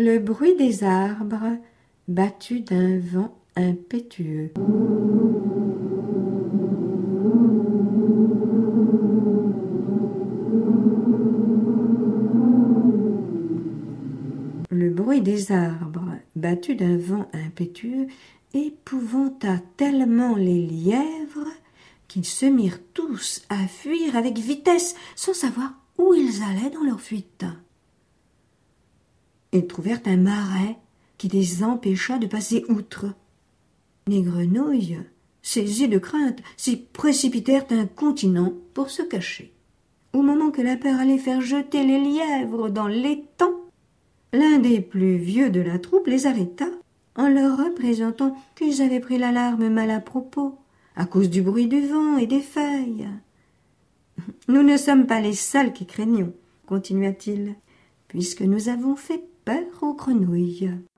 le bruit des arbres battus d'un vent impétueux. Le bruit des arbres battus d'un vent impétueux épouvanta tellement les lièvres qu'ils se mirent tous à fuir avec vitesse sans savoir où ils allaient dans leur fuite. Ils trouvèrent un marais qui les empêcha de passer outre. Les grenouilles, saisies de crainte, s'y précipitèrent incontinent pour se cacher. Au moment que la peur allait faire jeter les lièvres dans l'étang, l'un des plus vieux de la troupe les arrêta en leur représentant qu'ils avaient pris l'alarme mal à propos, à cause du bruit du vent et des feuilles. « Nous ne sommes pas les seuls qui craignons, continua-t-il, puisque nous avons fait peur aux grenouilles.